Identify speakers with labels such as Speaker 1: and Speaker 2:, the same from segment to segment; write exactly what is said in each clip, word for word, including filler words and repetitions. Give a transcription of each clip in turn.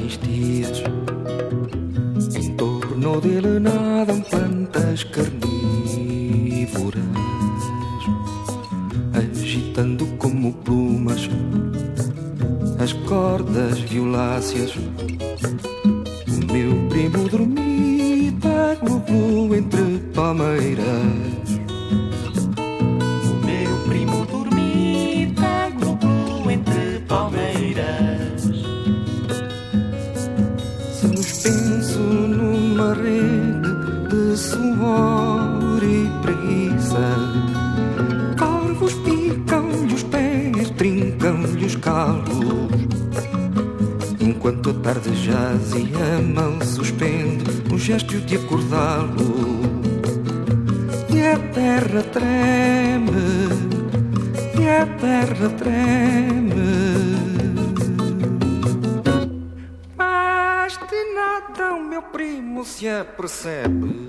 Speaker 1: amnistias. Em torno dele nadam plantas carnívoras, agitando como plumas as cordas violáceas. O meu primo dormita glu-glu entre palmeiras.
Speaker 2: O meu primo dormita glu-glu entre palmeiras.
Speaker 1: Suspenso numa rede de suor e preguiça, corvos picam-lhe os pés, trincam-lhe os calos, enquanto a tarde jaz e a mão suspende o gesto de acordá-lo. E a terra treme, e a terra treme, mas de nada o meu primo se apercebe.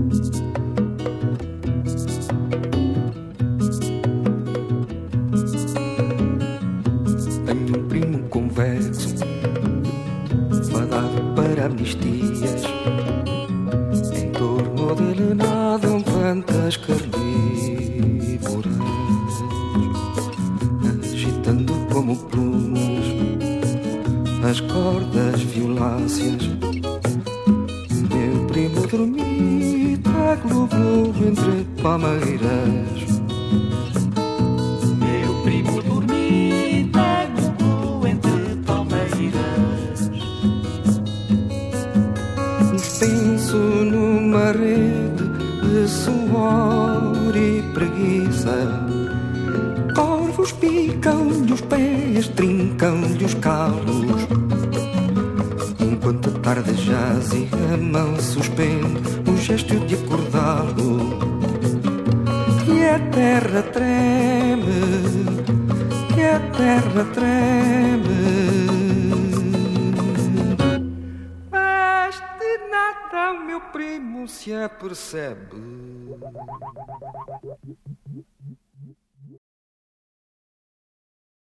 Speaker 1: Tenho um primo convexo, fadado para amnistias. Em torno dele nadam plantas carnívoras, agitando como plumas as cordas violáceas. Meu primo dormita glu-glu entre palmeiras.
Speaker 2: Meu primo dormita glu-glu entre palmeiras.
Speaker 1: Penso numa rede de suor e preguiça, corvos picam-lhe os pés, trincam-lhe os calos, enquanto a tarde jaz e a mão suspende o gesto de acordá-lo. E a terra treme, e a terra treme, mas de nada o meu primo se apercebe.